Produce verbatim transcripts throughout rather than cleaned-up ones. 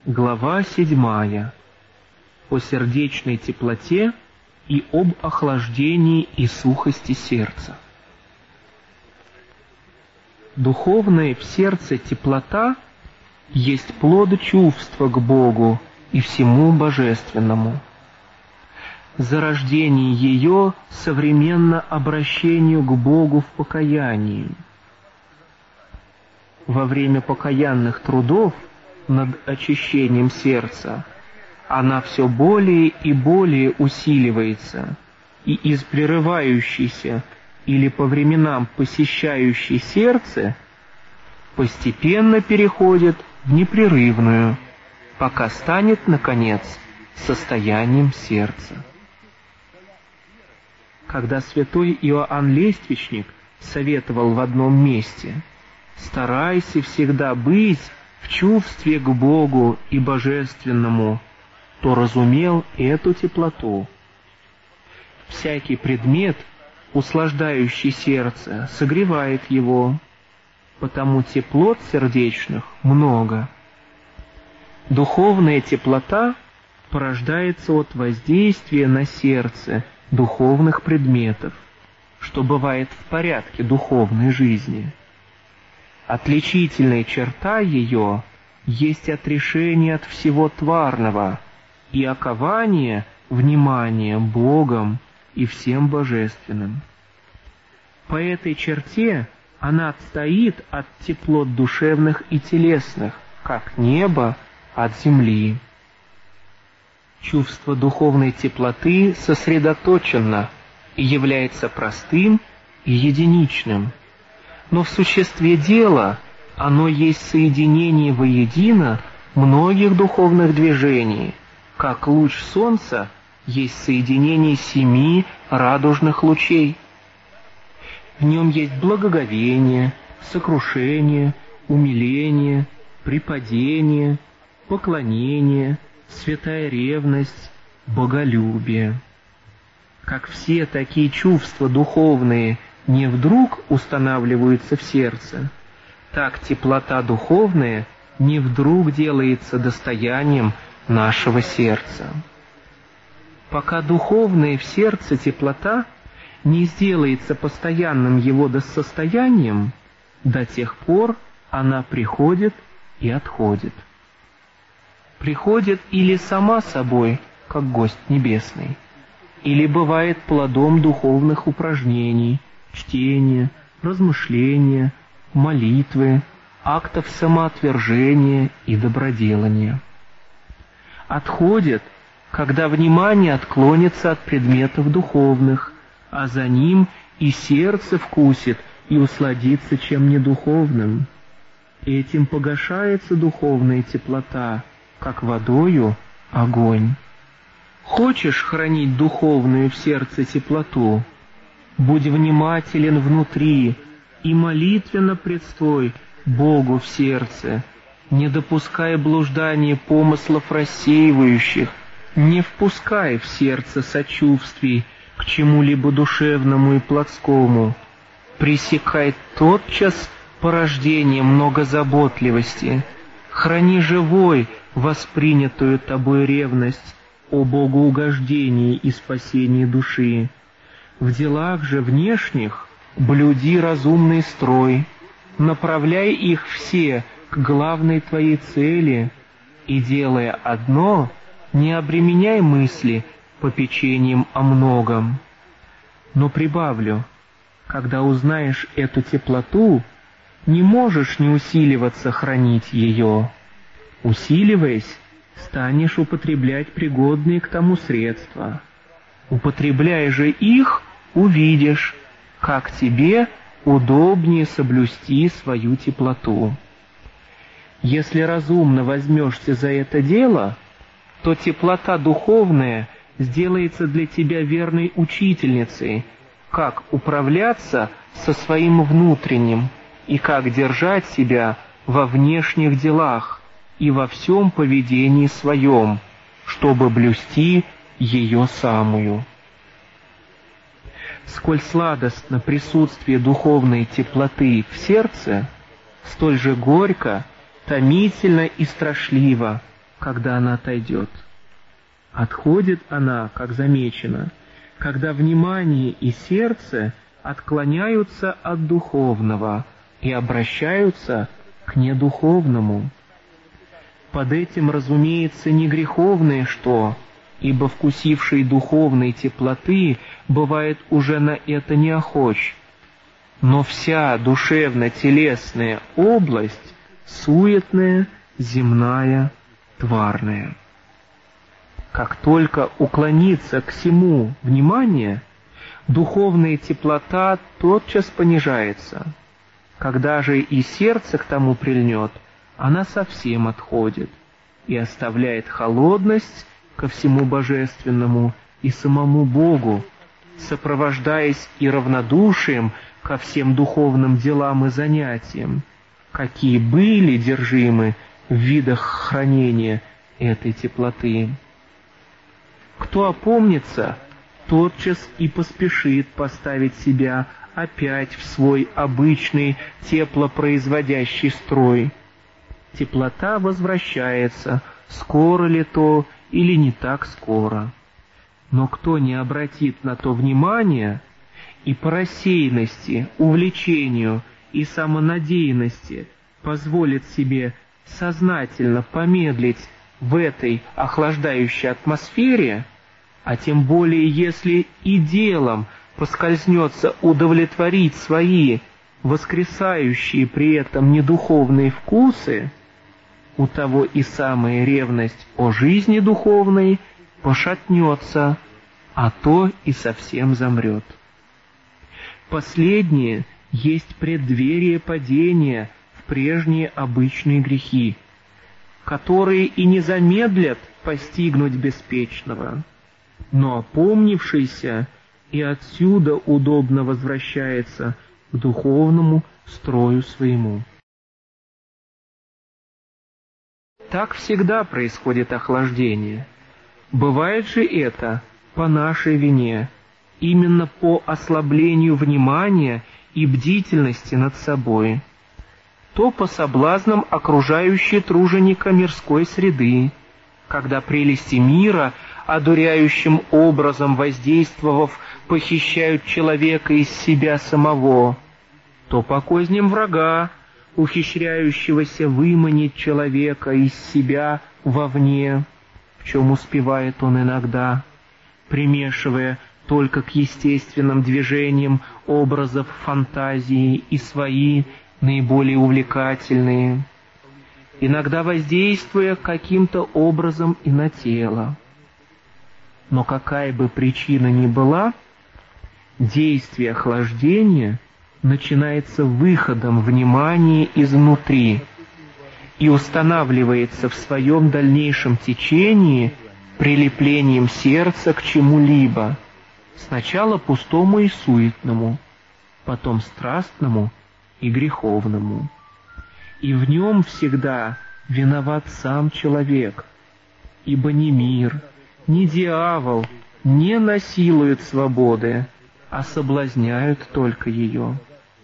Глава седьмая. О сердечной теплоте и об охлаждении и сухости сердца. Духовная в сердце теплота есть плод чувства к Богу и всему божественному. Зарождение ее современно обращению к Богу в покаянии. Во время покаянных трудов над очищением сердца она все более и более усиливается, и из прерывающейся или по временам посещающей сердце постепенно переходит в непрерывную, пока станет, наконец, состоянием сердца. Когда святой Иоанн Лествичник советовал в одном месте: «Старайся всегда быть в чувстве к Богу и Божественному», то разумел эту теплоту. Всякий предмет, услаждающий сердце, согревает его, потому теплот сердечных много. Духовная теплота порождается от воздействия на сердце духовных предметов, что бывает в порядке духовной жизни. Отличительная черта ее есть отрешение от всего тварного и окование внимания Богом и всем божественным. По этой черте она отстоит от теплот душевных и телесных, как небо от земли. Чувство духовной теплоты сосредоточено и является простым и единичным, но в существе дела оно есть соединение воедино многих духовных движений, как луч солнца есть соединение семи радужных лучей. В нем есть благоговение, сокрушение, умиление, припадение, поклонение, святая ревность, боголюбие. Как все такие чувства духовные не вдруг устанавливаются в сердце, так теплота духовная не вдруг делается достоянием нашего сердца. Пока духовная в сердце теплота не сделается постоянным его состоянием, до тех пор она приходит и отходит. Приходит или сама собой, как гость небесный, или бывает плодом духовных упражнений, чтения, размышления, молитвы, актов самоотвержения и доброделания. Отходит, когда внимание отклонится от предметов духовных, а за ним и сердце вкусит и усладится чем недуховным. Этим погашается духовная теплота, как водою огонь. Хочешь хранить духовную в сердце теплоту? Будь внимателен внутри и молитвенно предстой Богу в сердце, не допускай блуждания помыслов рассеивающих, не впускай в сердце сочувствий к чему-либо душевному и плотскому, пресекай тотчас порождение многозаботливости, храни живой воспринятую тобой ревность о богоугождении и спасении души. В делах же внешних блюди разумный строй, направляй их все к главной твоей цели, и, делая одно, не обременяй мысли попечением о многом. Но прибавлю, когда узнаешь эту теплоту, не можешь не усиливаться хранить ее. Усиливаясь, станешь употреблять пригодные к тому средства. Употребляя же их, увидишь, как тебе удобнее соблюсти свою теплоту. Если разумно возьмешься за это дело, то теплота духовная сделается для тебя верной учительницей, как управляться со своим внутренним и как держать себя во внешних делах и во всем поведении своем, чтобы блюсти ее самую. Сколь сладостно присутствие духовной теплоты в сердце, столь же горько, томительно и страшливо когда она отойдет. Отходит она, как замечено, когда внимание и сердце отклоняются от духовного и обращаются к недуховному. Под этим, разумеется, не греховное что, ибо вкусивший духовной теплоты бывает уже на это неохоч, но вся душевно-телесная область суетная, земная, тварная. Как только уклонится к всему внимание, духовная теплота тотчас понижается. Когда же и сердце к тому прильнет, она совсем отходит и оставляет холодность ко всему божественному и самому Богу, сопровождаясь и равнодушием ко всем духовным делам и занятиям, какие были держимы в видах хранения этой теплоты. Кто опомнится, тотчас и поспешит поставить себя опять в свой обычный теплопроизводящий строй. Теплота возвращается, скоро ли то или не так скоро. Но кто не обратит на то внимания и по рассеянности, увлечению и самонадеянности позволит себе сознательно помедлить в этой охлаждающей атмосфере, а тем более если и делом поскользнется удовлетворить свои воскресающие при этом недуховные вкусы, у того и самая ревность о жизни духовной пошатнется, а то и совсем замрет. Последнее есть преддверие падения в прежние обычные грехи, которые и не замедлят постигнуть беспечного, но опомнившийся и отсюда удобно возвращается к духовному строю своему. Так всегда происходит охлаждение. Бывает же это по нашей вине, именно по ослаблению внимания и бдительности над собой, то по соблазнам окружающей труженика мирской среды, когда прелести мира, одуряющим образом воздействовав, похищают человека из себя самого, то по козням врага, ухищряющегося выманить человека из себя вовне, в чем успевает он иногда, примешивая только к естественным движениям образов фантазии и свои наиболее увлекательные, иногда воздействуя каким-то образом и на тело. Но какая бы причина ни была, действие охлаждения начинается выходом внимания изнутри и устанавливается в своем дальнейшем течении прилеплением сердца к чему-либо, сначала пустому и суетному, потом страстному и греховному. И в нем всегда виноват сам человек, ибо ни мир, ни дьявол не насилуют свободы, а соблазняют только ее.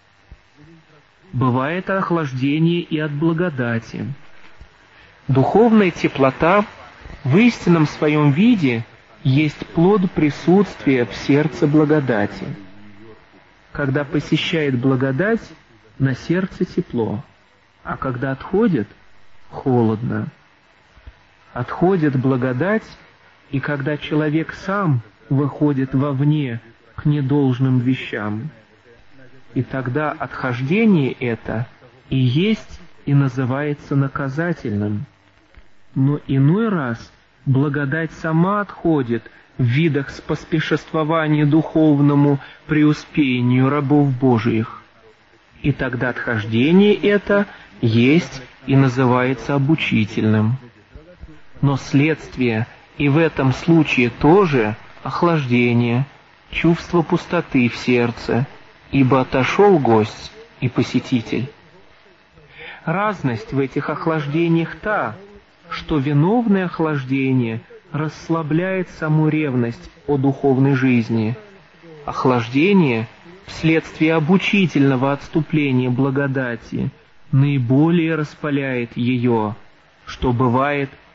Бывает охлаждение и от благодати. Духовная теплота в истинном своем виде есть плод присутствия в сердце благодати. Когда посещает благодать, на сердце тепло, а когда отходит, холодно. Отходит благодать, и когда человек сам выходит вовне к недолжным вещам, и тогда отхождение это и есть и называется наказательным. Но иной раз благодать сама отходит в видах споспешествования духовному преуспеянию рабов Божиих, и тогда отхождение это есть и называется обучительным. Но следствие и в этом случае тоже охлаждение, чувство пустоты в сердце, ибо отошел гость и посетитель. Разность в этих охлаждениях та, что виновное охлаждение расслабляет саму ревность о духовной жизни. Охлаждение, вследствие обучительного отступления благодати, наиболее распаляет ее, что бывает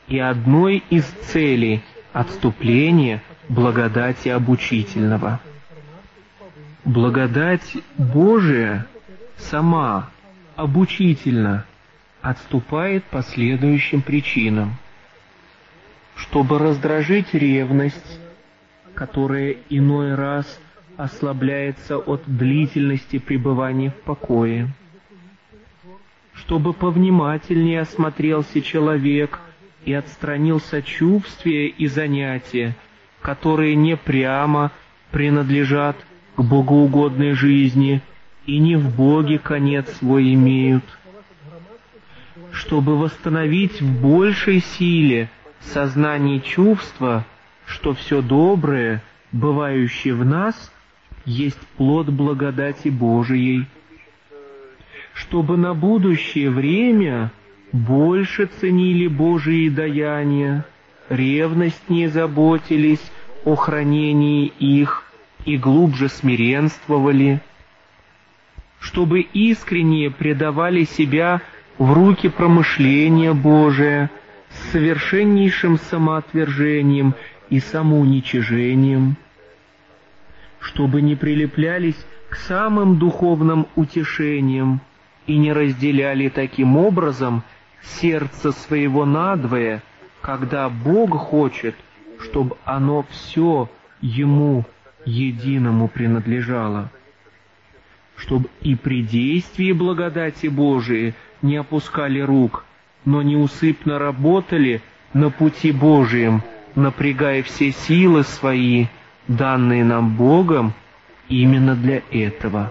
и одной из целей отступления благодати обучительного. Благодать Божия сама обучительно отступает по следующим причинам. Чтобы раздражить ревность, которая иной раз ослабляется от длительности пребывания в покое, чтобы повнимательнее осмотрелся человек и отстранил сочувствие и занятия, которые не прямо принадлежат к богоугодной жизни и не в Боге конец свой имеют, чтобы восстановить в большей силе сознание чувства, что все доброе, бывающее в нас, есть плод благодати Божией, чтобы на будущее время больше ценили Божии даяния, ревностнее заботились о хранении их и глубже смиренствовали, чтобы искренне предавали себя в руки промышления Божия с совершеннейшим самоотвержением и самоуничижением, чтобы не прилеплялись к самым духовным утешениям и не разделяли таким образом сердце своего надвое, когда Бог хочет, чтобы оно все Ему единому принадлежало, чтобы и при действии благодати Божией не опускали рук, но неусыпно работали на пути Божием, напрягая все силы свои, данные нам Богом, именно для этого.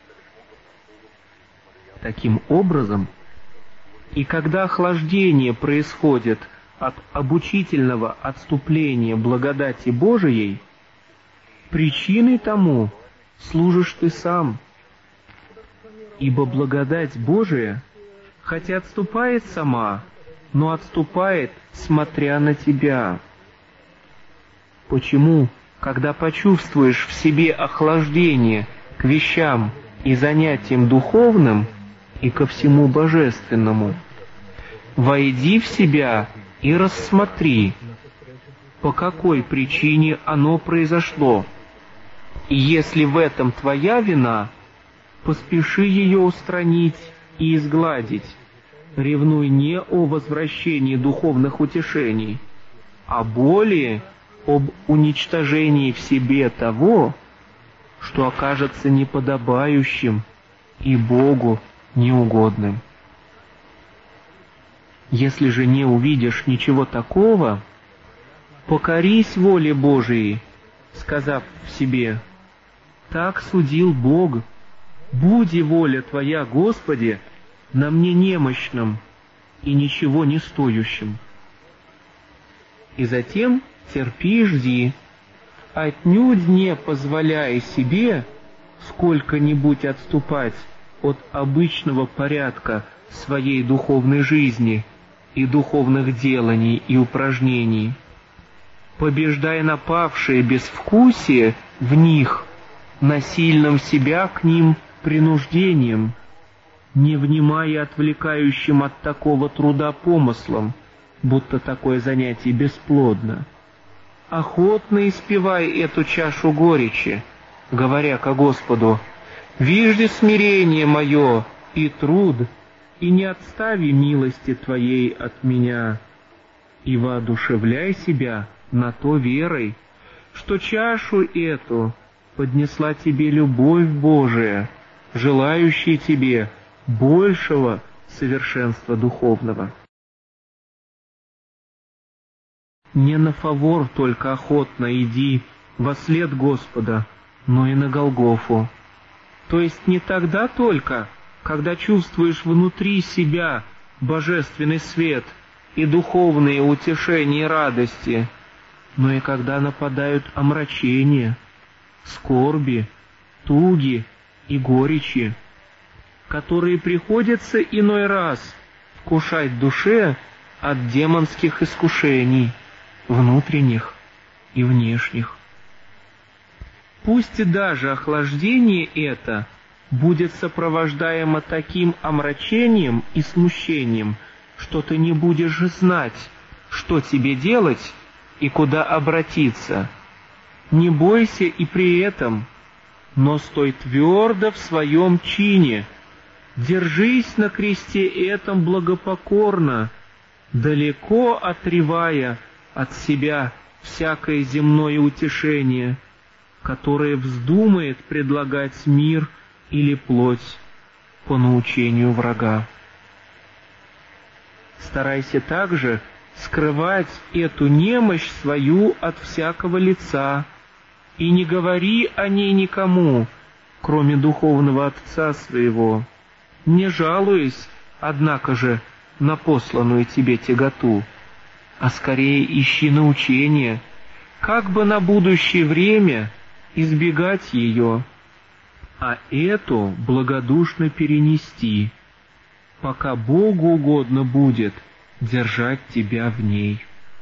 Таким образом, и когда охлаждение происходит от обучительного отступления благодати Божией, причиной тому служишь ты сам, ибо благодать Божия, хотя отступает сама, но отступает, смотря на тебя. Почему, когда почувствуешь в себе охлаждение к вещам и занятиям духовным и ко всему божественному, войди в себя и рассмотри, по какой причине оно произошло, и если в этом твоя вина, поспеши ее устранить и изгладить, ревнуй не о возвращении духовных утешений, а более об уничтожении в себе того, что окажется неподобающим и Богу неугодным. Если же не увидишь ничего такого, покорись воле Божией, сказав в себе: «Так судил Бог, буди воля Твоя, Господи, на мне немощном и ничего не стоящем». И затем терпи и жди, отнюдь не позволяя себе сколько-нибудь отступать от обычного порядка своей духовной жизни и духовных деланий и упражнений, побеждая напавшее безвкусие в них насильным себя к ним принуждением, не внимая отвлекающим от такого труда помыслом, будто такое занятие бесплодно. Охотно испевай эту чашу горечи, говоря ко Господу: «Вижди смирение мое и труд, и не отстави милости Твоей от меня, и воодушевляй себя на то верой, что чашу эту поднесла Тебе любовь Божия, желающая Тебе большего совершенства духовного». Не на фавор только охотно иди вослед Господа, но и на Голгофу. То есть не тогда только, когда чувствуешь внутри себя божественный свет и духовные утешения и радости, но и когда нападают омрачения, скорби, туги и горечи, которые приходится иной раз вкушать душе от демонских искушений, внутренних и внешних. Пусть и даже охлаждение это будет сопровождаемо таким омрачением и смущением, что ты не будешь знать, что тебе делать и куда обратиться. Не бойся и при этом, но стой твердо в своем чине, держись на кресте этом благопокорно, далеко отревая от себя всякое земное утешение, которое вздумает предлагать мир или плоть по научению врага. Старайся также скрывать эту немощь свою от всякого лица, и не говори о ней никому, кроме духовного отца своего, не жалуясь, однако же, на посланную тебе тяготу, а скорее ищи научения, как бы на будущее время избегать ее, а эту благодушно перенести, пока Богу угодно будет держать тебя в ней.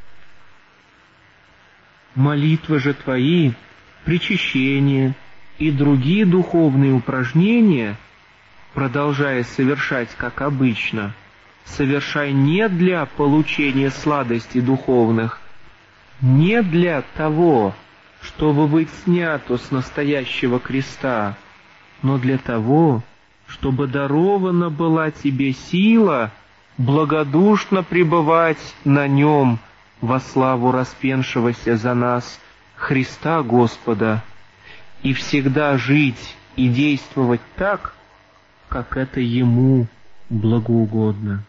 Молитвы же твои, причащение и другие духовные упражнения, продолжая совершать как обычно, совершай не для получения сладостей духовных, не для того, чтобы быть снято с настоящего креста, но для того, чтобы дарована была тебе сила благодушно пребывать на нем во славу распеншегося за нас Христа Господа, и всегда жить и действовать так, как это Ему благоугодно.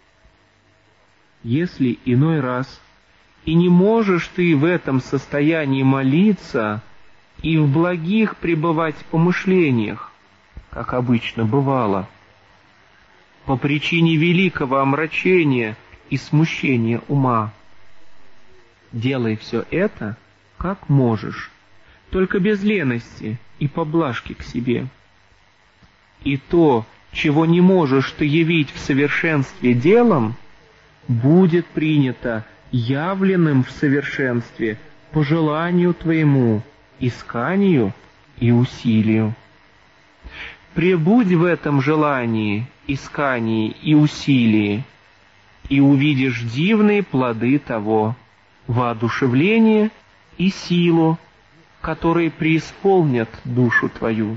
Если иной раз и не можешь ты в этом состоянии молиться и в благих пребывать помышлениях, как обычно бывало, по причине великого омрачения и смущения ума, делай все это, как можешь, только без лености и поблажки к себе. И то, чего не можешь ты явить в совершенстве делом, будет принято явленным в совершенстве по желанию твоему, исканию и усилию. Пребудь в этом желании, искании и усилии, и увидишь дивные плоды того, воодушевление и силу, которые преисполнят душу твою.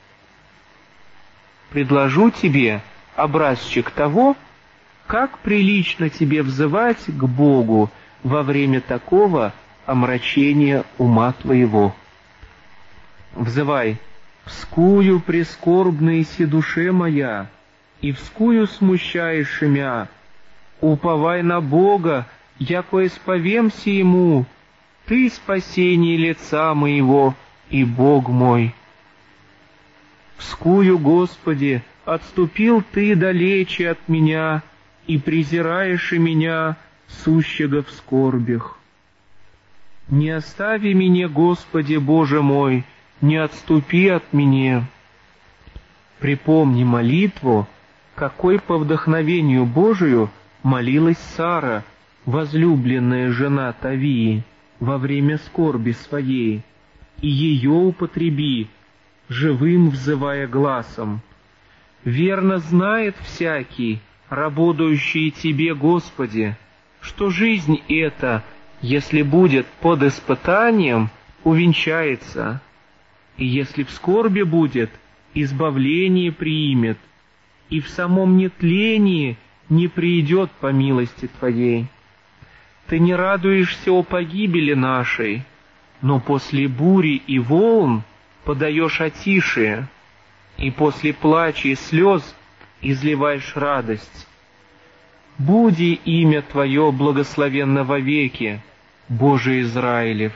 Предложу тебе образчик того, как прилично тебе взывать к Богу во время такого омрачения ума твоего. Взывай: «Вскую прискорбная си душе моя, и вскую смущаешь мя, уповай на Бога, яко исповемся Ему, Ты спасение лица моего и Бог мой. Вскую, Господи, отступил Ты далече от меня, и презираешь и меня, сущего в скорбях. Не остави меня, Господи Боже мой, не отступи от меня». Припомни молитву, какой по вдохновению Божию молилась Сара, возлюбленная жена Тавии, во время скорби своей, и ее употреби, живым взывая гласом: «Верно знает всякий, работающий Тебе, Господи, что жизнь эта, если будет под испытанием, увенчается, и если в скорби будет, избавление приимет, и в самом нетлении не придет по милости Твоей. Ты не радуешься о погибели нашей, но после бури и волн подаешь отишие, и после плача и слез изливаешь радость. Буди имя Твое благословенно вовеки, Боже Израилев.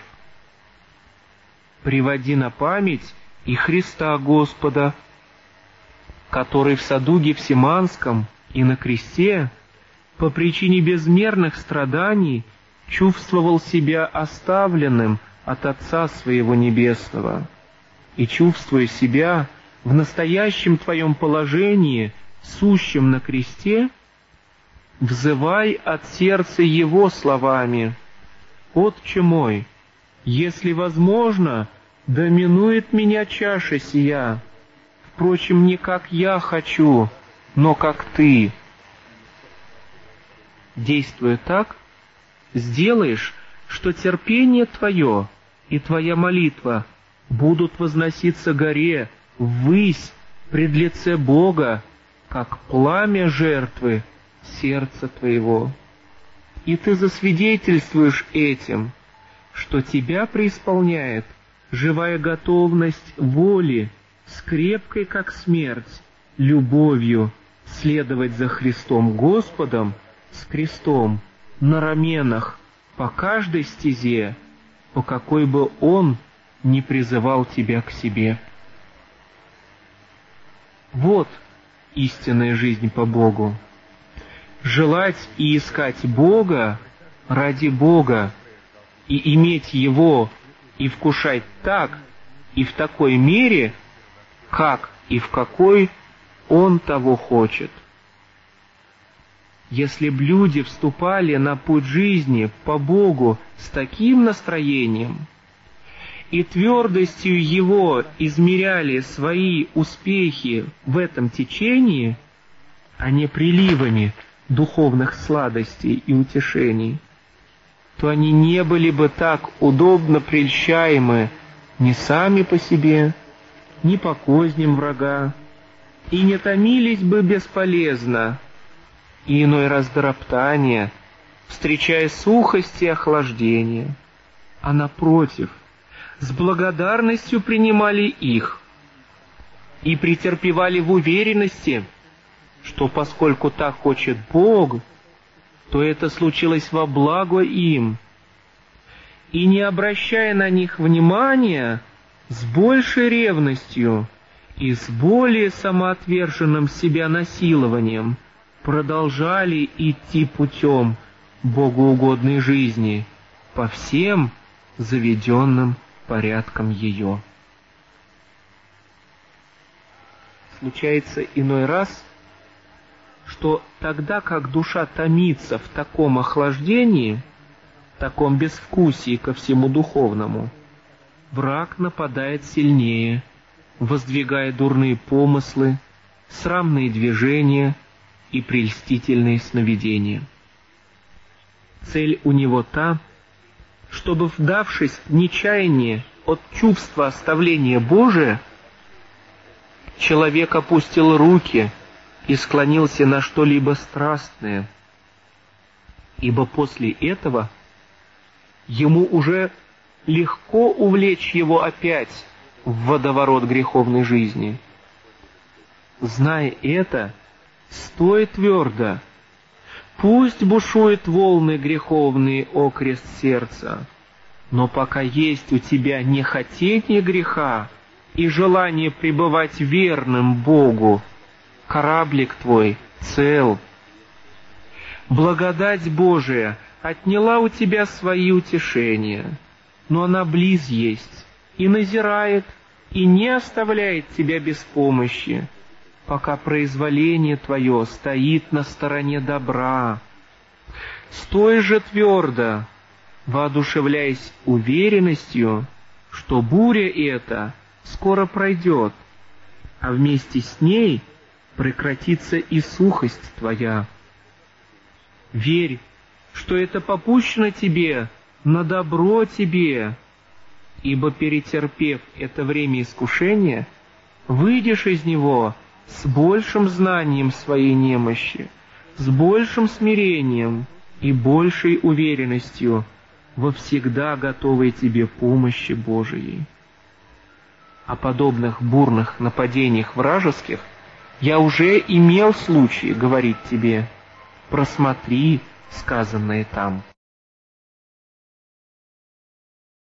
Приводи на память и Христа Господа, который в саду Гефсиманском и на кресте по причине безмерных страданий чувствовал себя оставленным от Отца Своего Небесного, и, чувствуя себя в настоящем твоем положении, сущем на кресте, взывай от сердца Его словами: «Отче мой, если возможно, да минует меня чаша сия, впрочем, не как я хочу, но как Ты». Действуя так, сделаешь, что терпение твое и твоя молитва будут возноситься горе ввысь пред лице Бога, как пламя жертвы сердца твоего. И ты засвидетельствуешь этим, что тебя преисполняет живая готовность воли с крепкой, как смерть, любовью следовать за Христом Господом с крестом на раменах по каждой стезе, по какой бы Он не призывал тебя к себе. Вот истинная жизнь по Богу. Желать и искать Бога ради Бога, и иметь Его, и вкушать так, и в такой мере, как и в какой Он того хочет. Если б люди вступали на путь жизни по Богу с таким настроением и твердостью Его измеряли свои успехи в этом течении, а не приливами духовных сладостей и утешений, то они не были бы так удобно прельщаемы ни сами по себе, ни по козням врага, и не томились бы бесполезно, и иной раз до роптания, встречая сухость и охлаждение, а напротив, с благодарностью принимали их и претерпевали в уверенности, что поскольку так хочет Бог, то это случилось во благо им, и, не обращая на них внимания, с большей ревностью и с более самоотверженным себя насилованием продолжали идти путем богоугодной жизни по всем заведенным порядкам ее. Случается иной раз, что тогда как душа томится в таком охлаждении, таком безвкусии ко всему духовному, враг нападает сильнее, воздвигая дурные помыслы, срамные движения и прельстительные сновидения. Цель у него та, чтобы, вдавшись в нечаяние от чувства оставления Божия, человек опустил руки и склонился на что-либо страстное, ибо после этого ему уже легко увлечь его опять в водоворот греховной жизни. Зная это, стой твердо, пусть бушуют волны греховные окрест сердца, но пока есть у тебя нехотение греха и желание пребывать верным Богу, кораблик твой цел. Благодать Божия отняла у тебя свои утешения, но она близ есть и назирает, и не оставляет тебя без помощи, пока произволение твое стоит на стороне добра. Стой же твердо, воодушевляясь уверенностью, что буря эта скоро пройдет, а вместе с ней прекратится и сухость твоя. Верь, что это попущено тебе на добро тебе, ибо, перетерпев это время искушения, выйдешь из него с большим знанием своей немощи, с большим смирением и большей уверенностью во всегда готовой тебе помощи Божией. О подобных бурных нападениях вражеских я уже имел случай говорить тебе. Просмотри сказанное там.